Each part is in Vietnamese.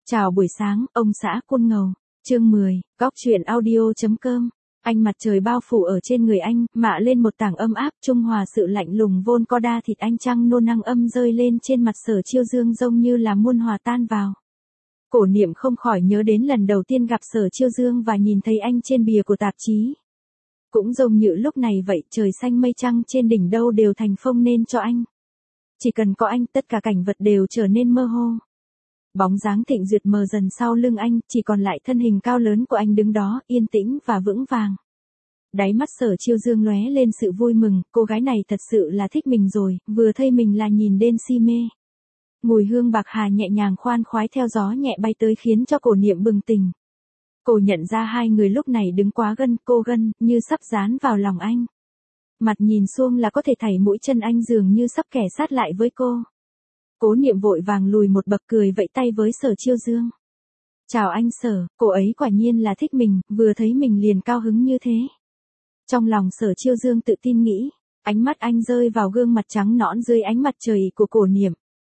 Chào buổi sáng, ông xã Côn Ngầu. Chương 10, góc chuyện audio.com. Ánh mặt trời bao phủ ở trên người anh, mạ lên một tảng ấm áp, trung hòa sự lạnh lùng vốn có đa thịt anh trăng nô năng âm rơi lên trên mặt Sở Chiêu Dương giống như là muôn hòa tan vào. Cổ Niệm không khỏi nhớ đến lần đầu tiên gặp Sở Chiêu Dương và nhìn thấy anh trên bìa của tạp chí. Cũng giống như lúc này vậy, trời xanh mây trăng trên đỉnh đâu đều thành phông nên cho anh. Chỉ cần có anh, tất cả cảnh vật đều trở nên mơ hồ. Bóng dáng Thịnh Duyệt mờ dần sau lưng anh, chỉ còn lại thân hình cao lớn của anh đứng đó, yên tĩnh và vững vàng. Đáy mắt Sở Chiêu Dương lóe lên sự vui mừng, cô gái này thật sự là thích mình rồi, vừa thấy mình là nhìn đến si mê. Mùi hương bạc hà nhẹ nhàng khoan khoái theo gió nhẹ bay tới khiến cho Cổ Niệm bừng tỉnh. Cô nhận ra hai người lúc này đứng quá gần, cô gần, như sắp dán vào lòng anh. Mặt nhìn xuông là có thể thảy mũi chân anh dường như sắp kẻ sát lại với cô. Cố Niệm vội vàng lùi một bậc cười vẫy tay với Sở Chiêu Dương. Chào anh Sở, cô ấy quả nhiên là thích mình, vừa thấy mình liền cao hứng như thế. Trong lòng Sở Chiêu Dương tự tin nghĩ, ánh mắt anh rơi vào gương mặt trắng nõn dưới ánh mặt trời của Cổ Niệm.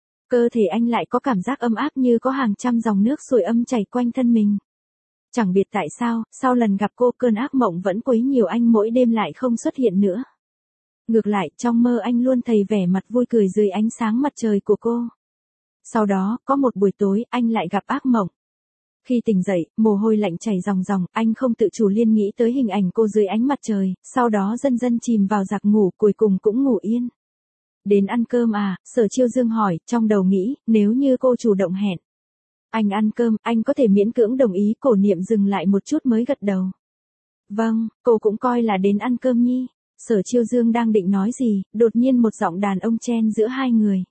Cơ thể anh lại có cảm giác ấm áp như có hàng trăm dòng nước sưởi ấm chảy quanh thân mình. Chẳng biết tại sao, sau lần gặp cô cơn ác mộng vẫn quấy nhiều anh mỗi đêm lại không xuất hiện nữa. Ngược lại, trong mơ anh luôn thấy vẻ mặt vui cười dưới ánh sáng mặt trời của cô. Sau đó, có một buổi tối, anh lại gặp ác mộng. Khi tỉnh dậy, mồ hôi lạnh chảy ròng ròng, anh không tự chủ liên nghĩ tới hình ảnh cô dưới ánh mặt trời, sau đó dần dần chìm vào giấc ngủ, cuối cùng cũng ngủ yên. Đến ăn cơm à, Sở Chiêu Dương hỏi, trong đầu nghĩ, nếu như cô chủ động hẹn. Anh ăn cơm, anh có thể miễn cưỡng đồng ý. Cổ Niệm dừng lại một chút mới gật đầu. Vâng, cô cũng coi là đến ăn cơm nhi. Sở Chiêu Dương đang định nói gì, đột nhiên một giọng đàn ông chen giữa hai người.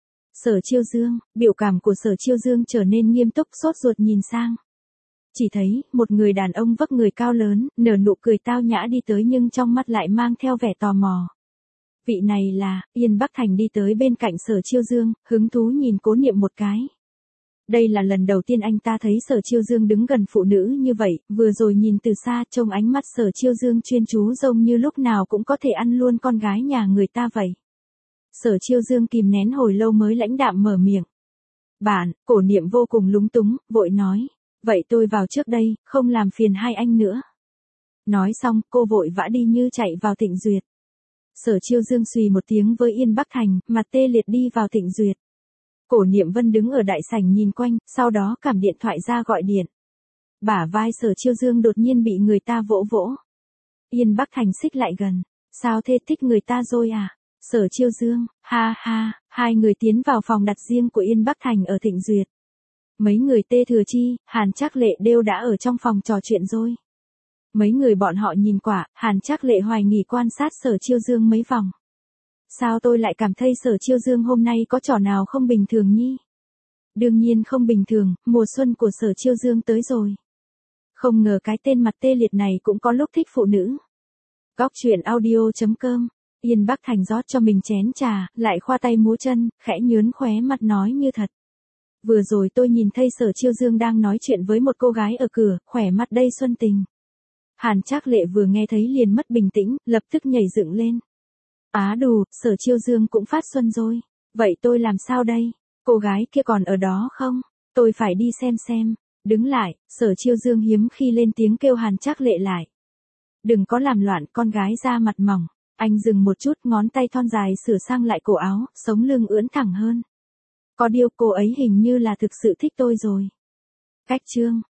Sở Chiêu Dương, biểu cảm của Sở Chiêu Dương trở nên nghiêm túc, sốt ruột nhìn sang. Chỉ thấy, một người đàn ông vóc người cao lớn, nở nụ cười tao nhã đi tới nhưng trong mắt lại mang theo vẻ tò mò. Vị này là, Yên Bắc Thành đi tới bên cạnh Sở Chiêu Dương, hứng thú nhìn Cố Niệm một cái. Đây là lần đầu tiên anh ta thấy Sở Chiêu Dương đứng gần phụ nữ như vậy, vừa rồi nhìn từ xa trông ánh mắt Sở Chiêu Dương chuyên chú giống như lúc nào cũng có thể ăn luôn con gái nhà người ta vậy. Sở Chiêu Dương kìm nén hồi lâu mới lãnh đạm mở miệng. Bạn, Cổ Niệm vô cùng lúng túng, vội nói. Vậy tôi vào trước đây, không làm phiền hai anh nữa. Nói xong, cô vội vã đi như chạy vào Thịnh Duyệt. Sở Chiêu Dương xùy một tiếng với Yên Bắc Thành, mặt tê liệt đi vào Thịnh Duyệt. Cổ Niệm Vân đứng ở đại sảnh nhìn quanh, sau đó cầm điện thoại ra gọi điện. Bả vai Sở Chiêu Dương đột nhiên bị người ta vỗ vỗ. Yên Bắc Thành xích lại gần. Sao thế, thích người ta rồi à? Sở Chiêu Dương, ha ha, hai người tiến vào phòng đặt riêng của Yên Bắc Thành ở Thịnh Duyệt. Mấy người Tê Thừa Chi, Hàn Trác Lệ đều đã ở trong phòng trò chuyện rồi. Mấy người bọn họ nhìn quả, Hàn Trác Lệ hoài nghi quan sát Sở Chiêu Dương mấy vòng. Sao tôi lại cảm thấy Sở Chiêu Dương hôm nay có trò nào không bình thường nhi? Đương nhiên không bình thường, mùa xuân của Sở Chiêu Dương tới rồi. Không ngờ cái tên mặt tê liệt này cũng có lúc thích phụ nữ. Góc chuyện audio.com. Yên Bắc Thành rót cho mình chén trà, lại khoa tay múa chân, khẽ nhướn khóe mặt nói như thật. Vừa rồi tôi nhìn thấy Sở Chiêu Dương đang nói chuyện với một cô gái ở cửa, khỏe mặt đây xuân tình. Hàn Trác Lệ vừa nghe thấy liền mất bình tĩnh, lập tức nhảy dựng lên. Á đù, Sở Chiêu Dương cũng phát xuân rồi. Vậy tôi làm sao đây? Cô gái kia còn ở đó không? Tôi phải đi xem. Đứng lại, Sở Chiêu Dương hiếm khi lên tiếng kêu Hàn Trác Lệ lại. Đừng có làm loạn, con gái da mặt mỏng. Anh dừng một chút, ngón tay thon dài sửa sang lại cổ áo, sống lưng ưỡn thẳng hơn. Có điều cô ấy hình như là thực sự thích tôi rồi. Cách chương.